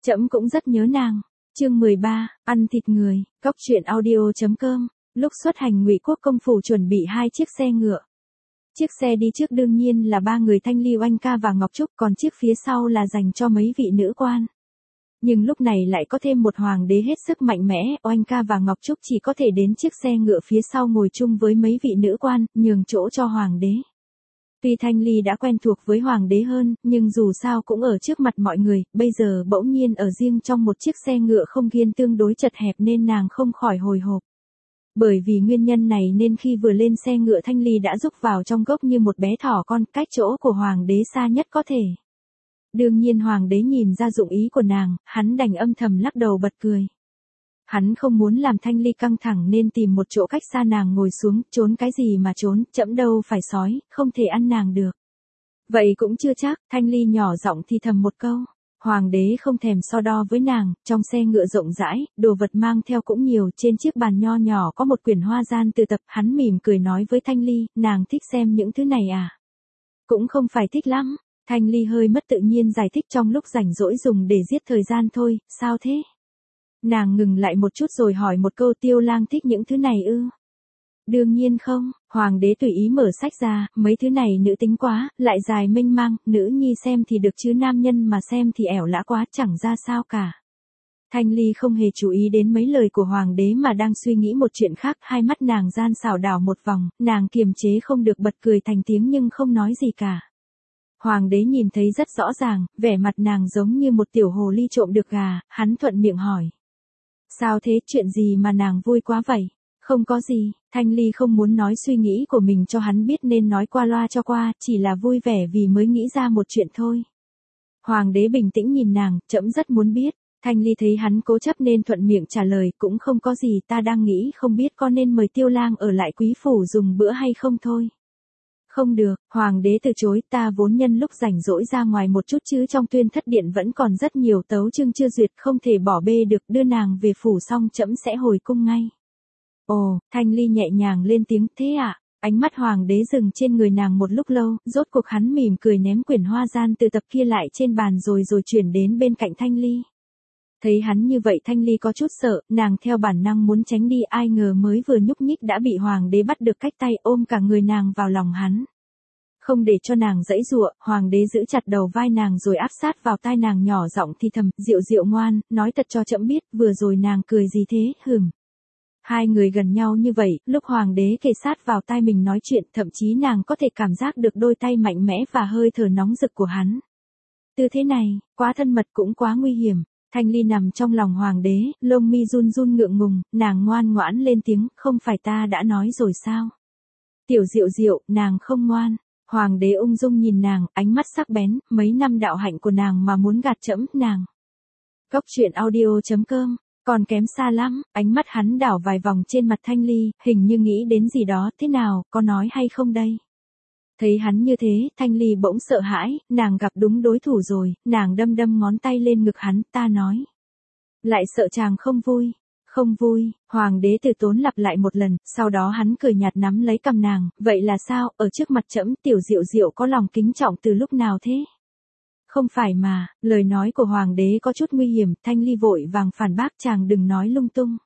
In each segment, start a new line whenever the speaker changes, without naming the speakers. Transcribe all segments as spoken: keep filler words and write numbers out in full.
Trẫm cũng rất nhớ nàng. Chương mười ba, ăn thịt người, cóc truyện audio.com. Lúc xuất hành Ngụy Quốc công phủ chuẩn bị hai chiếc xe ngựa. Chiếc xe đi trước đương nhiên là ba người Thanh Ly, Oanh Ca và Ngọc Trúc, còn chiếc phía sau là dành cho mấy vị nữ quan. Nhưng lúc này lại có thêm một hoàng đế hết sức mạnh mẽ, Oanh Ca và Ngọc Trúc chỉ có thể đến chiếc xe ngựa phía sau ngồi chung với mấy vị nữ quan, nhường chỗ cho hoàng đế. Tuy Thanh Ly đã quen thuộc với hoàng đế hơn, nhưng dù sao cũng ở trước mặt mọi người, bây giờ bỗng nhiên ở riêng trong một chiếc xe ngựa không gian tương đối chật hẹp nên nàng không khỏi hồi hộp. Bởi vì nguyên nhân này nên khi vừa lên xe ngựa Thanh Ly đã rúc vào trong gốc như một bé thỏ con, cách chỗ của hoàng đế xa nhất có thể. Đương nhiên hoàng đế nhìn ra dụng ý của nàng, hắn đành âm thầm lắc đầu bật cười. Hắn không muốn làm Thanh Ly căng thẳng nên tìm một chỗ cách xa nàng ngồi xuống, trốn cái gì mà trốn, trẫm đâu phải sói, không thể ăn nàng được. Vậy cũng chưa chắc, Thanh Ly nhỏ giọng thì thầm một câu. Hoàng đế không thèm so đo với nàng, trong xe ngựa rộng rãi, đồ vật mang theo cũng nhiều, trên chiếc bàn nho nhỏ có một quyển hoa gian từ tập, hắn mỉm cười nói với Thanh Ly, nàng thích xem những thứ này à? Cũng không phải thích lắm. Thanh Ly hơi mất tự nhiên giải thích trong lúc rảnh rỗi dùng để giết thời gian thôi, sao thế? Nàng ngừng lại một chút rồi hỏi một câu, Tiêu lang thích những thứ này ư? Đương nhiên không, hoàng đế tùy ý mở sách ra, mấy thứ này nữ tính quá, lại dài mênh mang, nữ nhi xem thì được chứ nam nhân mà xem thì ẻo lã quá, chẳng ra sao cả. Thanh Ly không hề chú ý đến mấy lời của hoàng đế mà đang suy nghĩ một chuyện khác, hai mắt nàng gian xảo đảo một vòng, nàng kiềm chế không được bật cười thành tiếng nhưng không nói gì cả. Hoàng đế nhìn thấy rất rõ ràng, vẻ mặt nàng giống như một tiểu hồ ly trộm được gà, hắn thuận miệng hỏi. Sao thế, chuyện gì mà nàng vui quá vậy? Không có gì, Thanh Ly không muốn nói suy nghĩ của mình cho hắn biết nên nói qua loa cho qua, chỉ là vui vẻ vì mới nghĩ ra một chuyện thôi. Hoàng đế bình tĩnh nhìn nàng, trẫm rất muốn biết. Thanh Ly thấy hắn cố chấp nên thuận miệng trả lời, cũng không có gì, ta đang nghĩ không biết có nên mời Tiêu lang ở lại quý phủ dùng bữa hay không thôi. Không được, hoàng đế từ chối, ta vốn nhân lúc rảnh rỗi ra ngoài một chút chứ trong tuyên thất điện vẫn còn rất nhiều tấu chương chưa duyệt, không thể bỏ bê được, đưa nàng về phủ xong trẫm sẽ hồi cung ngay. Ồ, Thanh Ly nhẹ nhàng lên tiếng, thế ạ? À? Ánh mắt hoàng đế dừng trên người nàng một lúc lâu, rốt cuộc hắn mỉm cười ném quyển hoa gian từ tập kia lại trên bàn rồi rồi chuyển đến bên cạnh Thanh Ly. Thấy hắn như vậy Thanh Ly có chút sợ, nàng theo bản năng muốn tránh đi, ai ngờ mới vừa nhúc nhích đã bị hoàng đế bắt được cách tay, ôm cả người nàng vào lòng hắn. Không để cho nàng giãy giụa, hoàng đế giữ chặt đầu vai nàng rồi áp sát vào tai nàng nhỏ giọng thì thầm, Diệu Diệu ngoan, nói thật cho trẫm biết, vừa rồi nàng cười gì thế, hừm. Hai người gần nhau như vậy, lúc hoàng đế kề sát vào tai mình nói chuyện, thậm chí nàng có thể cảm giác được đôi tay mạnh mẽ và hơi thở nóng rực của hắn. Tư thế này, quá thân mật cũng quá nguy hiểm. Thanh Ly nằm trong lòng hoàng đế, lông mi run run ngượng ngùng, nàng ngoan ngoãn lên tiếng, không phải ta đã nói rồi sao? Tiểu Diệu Diệu, nàng không ngoan. Hoàng đế ung dung nhìn nàng, ánh mắt sắc bén, mấy năm đạo hạnh của nàng mà muốn gạt trẫm, nàng. Cóc truyện audio.com, còn kém xa lắm, ánh mắt hắn đảo vài vòng trên mặt Thanh Ly, hình như nghĩ đến gì đó, thế nào, có nói hay không đây? Thấy hắn như thế, Thanh Ly bỗng sợ hãi, nàng gặp đúng đối thủ rồi, nàng đâm đâm ngón tay lên ngực hắn, ta nói. Lại sợ chàng không vui. Không vui, hoàng đế từ tốn lặp lại một lần, sau đó hắn cười nhạt nắm lấy cằm nàng, vậy là sao, ở trước mặt trẫm Tiểu Diệu Diệu có lòng kính trọng từ lúc nào thế? Không phải mà, lời nói của hoàng đế có chút nguy hiểm, Thanh Ly vội vàng phản bác, chàng đừng nói lung tung.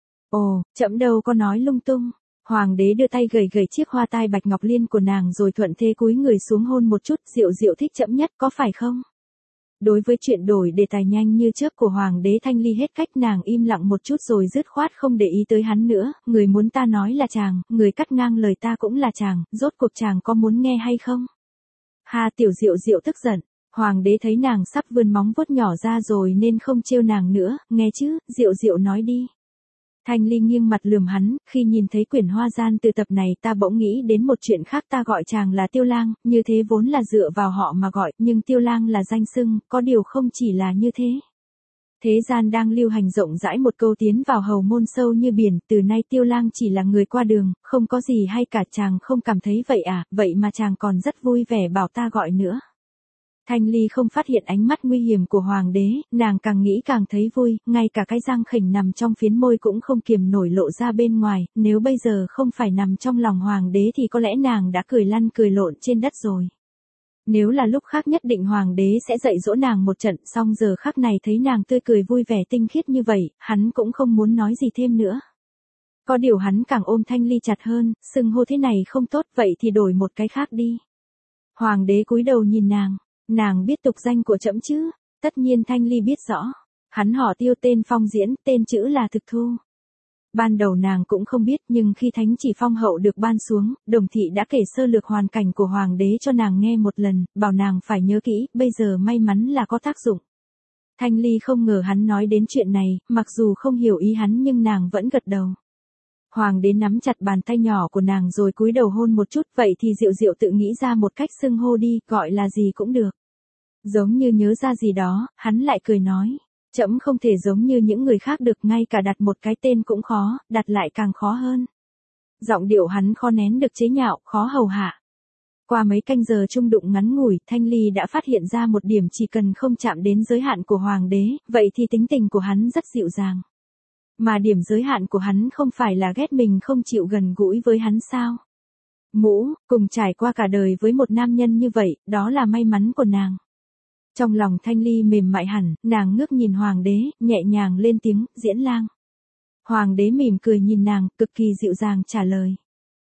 Ồ, trẫm đâu có nói lung tung. Hoàng đế đưa tay gầy gầy chiếc hoa tai bạch ngọc liên của nàng rồi thuận thế cúi người xuống hôn một chút, Diệu Diệu thích trẫm nhất có phải không? Đối với chuyện đổi đề tài nhanh như trước của hoàng đế Thanh Ly hết cách, nàng im lặng một chút rồi dứt khoát không để ý tới hắn nữa, người muốn ta nói là chàng, người cắt ngang lời ta cũng là chàng, rốt cuộc chàng có muốn nghe hay không? Ha, Tiểu Diệu Diệu tức giận, hoàng đế thấy nàng sắp vươn móng vuốt nhỏ ra rồi nên không trêu nàng nữa, nghe chứ, Diệu Diệu nói đi. Thanh Ly nghiêng mặt lườm hắn, khi nhìn thấy quyển hoa gian từ tập này ta bỗng nghĩ đến một chuyện khác, ta gọi chàng là Tiêu lang, như thế vốn là dựa vào họ mà gọi, nhưng Tiêu lang là danh xưng, có điều không chỉ là như thế. Thế gian đang lưu hành rộng rãi một câu tiến vào hầu môn sâu như biển, từ nay Tiêu lang chỉ là người qua đường, không có gì hay cả, chàng không cảm thấy vậy à, vậy mà chàng còn rất vui vẻ bảo ta gọi nữa. Thanh Ly không phát hiện ánh mắt nguy hiểm của hoàng đế, nàng càng nghĩ càng thấy vui, ngay cả cái răng khểnh nằm trong phiến môi cũng không kiềm nổi lộ ra bên ngoài, nếu bây giờ không phải nằm trong lòng hoàng đế thì có lẽ nàng đã cười lăn cười lộn trên đất rồi. Nếu là lúc khác nhất định hoàng đế sẽ dạy dỗ nàng một trận, song giờ khắc này thấy nàng tươi cười vui vẻ tinh khiết như vậy, hắn cũng không muốn nói gì thêm nữa. Có điều hắn càng ôm Thanh Ly chặt hơn, xưng hô thế này không tốt, vậy thì đổi một cái khác đi. Hoàng đế cúi đầu nhìn nàng, nàng biết tục danh của trẫm chứ? Tất nhiên Thanh Ly biết rõ. Hắn họ Tiêu, tên Phong Diễn, tên chữ là Thực Thu. Ban đầu nàng cũng không biết, nhưng khi thánh chỉ phong hậu được ban xuống, Đồng thị đã kể sơ lược hoàn cảnh của hoàng đế cho nàng nghe một lần, bảo nàng phải nhớ kỹ, bây giờ may mắn là có tác dụng. Thanh Ly không ngờ hắn nói đến chuyện này, mặc dù không hiểu ý hắn nhưng nàng vẫn gật đầu. Hoàng đế nắm chặt bàn tay nhỏ của nàng rồi cúi đầu hôn một chút, vậy thì Diệu Diệu tự nghĩ ra một cách xưng hô đi, gọi là gì cũng được. Giống như nhớ ra gì đó, hắn lại cười nói. Trẫm không thể giống như những người khác được, ngay cả đặt một cái tên cũng khó, đặt lại càng khó hơn. Giọng điệu hắn khó nén được chế nhạo, khó hầu hạ. Qua mấy canh giờ chung đụng ngắn ngủi, Thanh Ly đã phát hiện ra một điểm, chỉ cần không chạm đến giới hạn của hoàng đế, vậy thì tính tình của hắn rất dịu dàng. Mà điểm giới hạn của hắn không phải là ghét mình không chịu gần gũi với hắn sao? Mũ, cùng trải qua cả đời với một nam nhân như vậy, đó là may mắn của nàng. Trong lòng Thanh Ly mềm mại hẳn, nàng ngước nhìn hoàng đế, nhẹ nhàng lên tiếng, Diễn lang. Hoàng đế mỉm cười nhìn nàng, cực kỳ dịu dàng trả lời.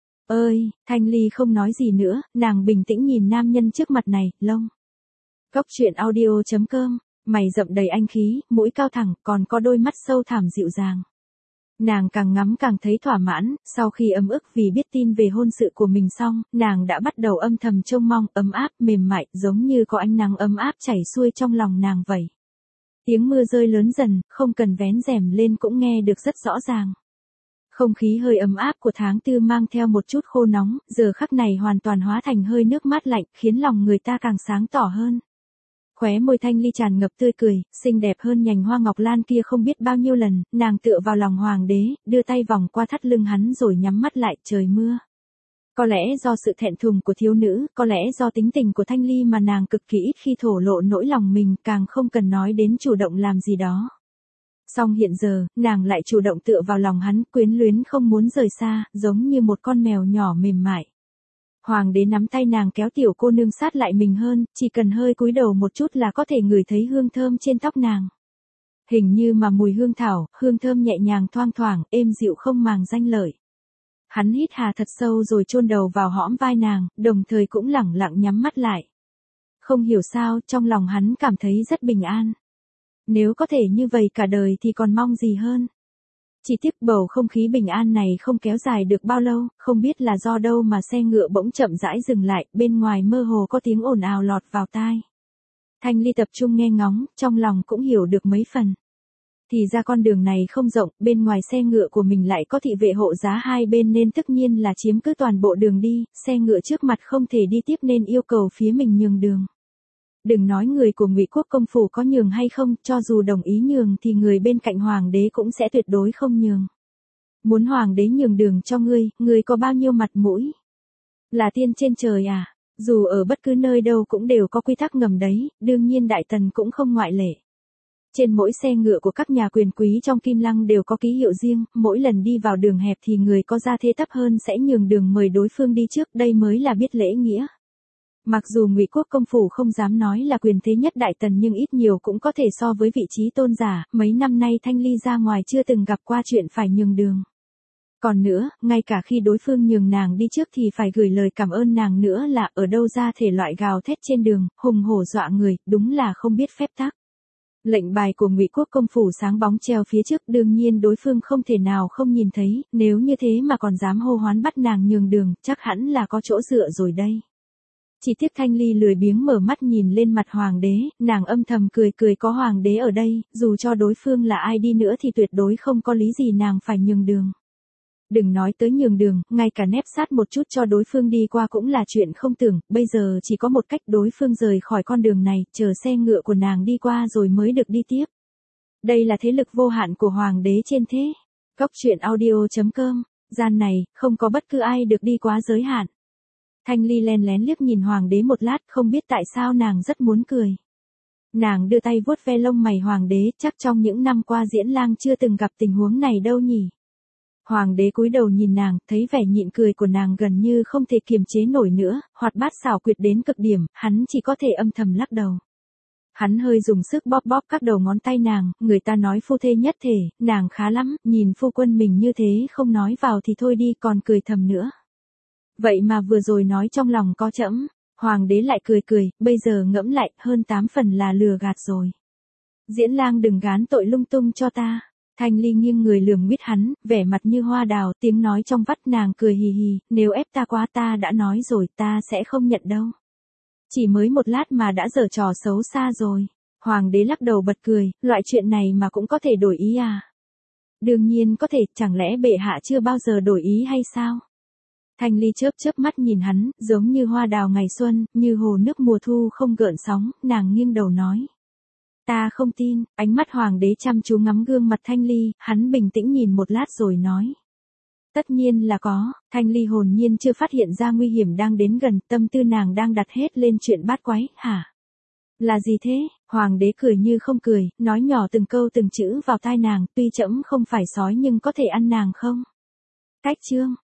Ơi, Thanh Ly không nói gì nữa, nàng bình tĩnh nhìn nam nhân trước mặt này, lông. Cốc truyện audio chấm com, mày rậm đầy anh khí, mũi cao thẳng, còn có đôi mắt sâu thẳm dịu dàng. Nàng càng ngắm càng thấy thỏa mãn, sau khi ấm ức vì biết tin về hôn sự của mình xong, nàng đã bắt đầu âm thầm trông mong, ấm áp, mềm mại, giống như có ánh nắng ấm áp chảy xuôi trong lòng nàng vậy. Tiếng mưa rơi lớn dần, không cần vén rèm lên cũng nghe được rất rõ ràng. Không khí hơi ấm áp của tháng tư mang theo một chút khô nóng, giờ khắc này hoàn toàn hóa thành hơi nước mát lạnh, khiến lòng người ta càng sáng tỏ hơn. Khóe môi Thanh Ly tràn ngập tươi cười, xinh đẹp hơn nhành hoa ngọc lan kia không biết bao nhiêu lần, nàng tựa vào lòng hoàng đế, đưa tay vòng qua thắt lưng hắn rồi nhắm mắt lại, trời mưa. Có lẽ do sự thẹn thùng của thiếu nữ, có lẽ do tính tình của Thanh Ly mà nàng cực kỳ ít khi thổ lộ nỗi lòng mình, càng không cần nói đến chủ động làm gì đó. Song hiện giờ, nàng lại chủ động tựa vào lòng hắn, quyến luyến không muốn rời xa, giống như một con mèo nhỏ mềm mại. Hoàng đế nắm tay nàng kéo tiểu cô nương sát lại mình hơn, chỉ cần hơi cúi đầu một chút là có thể ngửi thấy hương thơm trên tóc nàng. Hình như mà mùi hương thảo, hương thơm nhẹ nhàng thoang thoảng, êm dịu không màng danh lợi. Hắn hít hà thật sâu rồi chôn đầu vào hõm vai nàng, đồng thời cũng lẳng lặng nhắm mắt lại. Không hiểu sao, trong lòng hắn cảm thấy rất bình an. Nếu có thể như vậy cả đời thì còn mong gì hơn. Chỉ tiếc bầu không khí bình an này không kéo dài được bao lâu, không biết là do đâu mà xe ngựa bỗng chậm rãi dừng lại, bên ngoài mơ hồ có tiếng ồn ào lọt vào tai. Thanh Ly tập trung nghe ngóng, trong lòng cũng hiểu được mấy phần. Thì ra con đường này không rộng, bên ngoài xe ngựa của mình lại có thị vệ hộ giá hai bên nên tất nhiên là chiếm cứ toàn bộ đường đi, xe ngựa trước mặt không thể đi tiếp nên yêu cầu phía mình nhường đường. Đừng nói người của Ngụy Quốc công phủ có nhường hay không, cho dù đồng ý nhường thì người bên cạnh hoàng đế cũng sẽ tuyệt đối không nhường. Muốn hoàng đế nhường đường cho ngươi, ngươi có bao nhiêu mặt mũi? Là tiên trên trời à? Dù ở bất cứ nơi đâu cũng đều có quy tắc ngầm đấy, đương nhiên Đại Tần cũng không ngoại lệ. Trên mỗi xe ngựa của các nhà quyền quý trong Kim Lăng đều có ký hiệu riêng, mỗi lần đi vào đường hẹp thì người có gia thế thấp hơn sẽ nhường đường mời đối phương đi trước, đây mới là biết lễ nghĩa. Mặc dù Ngụy Quốc công phủ không dám nói là quyền thế nhất Đại Tần nhưng ít nhiều cũng có thể so với vị trí tôn giả, mấy năm nay Thanh Ly ra ngoài chưa từng gặp qua chuyện phải nhường đường. Còn nữa, ngay cả khi đối phương nhường nàng đi trước thì phải gửi lời cảm ơn nàng nữa, là ở đâu ra thể loại gào thét trên đường, hùng hổ dọa người, đúng là không biết phép tắc. Lệnh bài của Ngụy Quốc công phủ sáng bóng treo phía trước, đương nhiên đối phương không thể nào không nhìn thấy, nếu như thế mà còn dám hô hoán bắt nàng nhường đường, chắc hẳn là có chỗ dựa rồi đây. Chỉ tiếc Thanh Ly lười biếng mở mắt nhìn lên mặt hoàng đế, nàng âm thầm cười cười, có hoàng đế ở đây, dù cho đối phương là ai đi nữa thì tuyệt đối không có lý gì nàng phải nhường đường. Đừng nói tới nhường đường, ngay cả nép sát một chút cho đối phương đi qua cũng là chuyện không tưởng, bây giờ chỉ có một cách, đối phương rời khỏi con đường này, chờ xe ngựa của nàng đi qua rồi mới được đi tiếp. Đây là thế lực vô hạn của hoàng đế trên thế. Cốc truyện audio chấm com, gian này, không có bất cứ ai được đi quá giới hạn. Thanh Ly len lén liếc nhìn hoàng đế một lát, không biết tại sao nàng rất muốn cười. Nàng đưa tay vuốt ve lông mày hoàng đế, chắc trong những năm qua Diễn Lang chưa từng gặp tình huống này đâu nhỉ. Hoàng đế cúi đầu nhìn nàng, thấy vẻ nhịn cười của nàng gần như không thể kiềm chế nổi nữa, hoạt bát xảo quyệt đến cực điểm, hắn chỉ có thể âm thầm lắc đầu. Hắn hơi dùng sức bóp bóp các đầu ngón tay nàng, người ta nói phu thê nhất thể, nàng khá lắm, nhìn phu quân mình như thế không nói vào thì thôi đi, còn cười thầm nữa. Vậy mà vừa rồi nói trong lòng có trẫm. Hoàng đế lại cười cười, bây giờ ngẫm lại, hơn tám phần là lừa gạt rồi. Diễn lang đừng gán tội lung tung cho ta. Thanh Ly nghiêng người lườm nguyết hắn, vẻ mặt như hoa đào, tiếng nói trong vắt, nàng cười hì hì, nếu ép ta quá ta đã nói rồi, ta sẽ không nhận đâu. Chỉ mới một lát mà đã giở trò xấu xa rồi. Hoàng đế lắc đầu bật cười, loại chuyện này mà cũng có thể đổi ý à? Đương nhiên có thể, chẳng lẽ bệ hạ chưa bao giờ đổi ý hay sao? Thanh Ly chớp chớp mắt nhìn hắn, giống như hoa đào ngày xuân, như hồ nước mùa thu không gợn sóng, nàng nghiêng đầu nói. Ta không tin, ánh mắt hoàng đế chăm chú ngắm gương mặt Thanh Ly, hắn bình tĩnh nhìn một lát rồi nói. Tất nhiên là có, Thanh Ly hồn nhiên chưa phát hiện ra nguy hiểm đang đến gần, tâm tư nàng đang đặt hết lên chuyện bát quái, hả? Là gì thế? Hoàng đế cười như không cười, nói nhỏ từng câu từng chữ vào tai nàng, tuy trẫm không phải sói nhưng có thể ăn nàng không? Cách chương.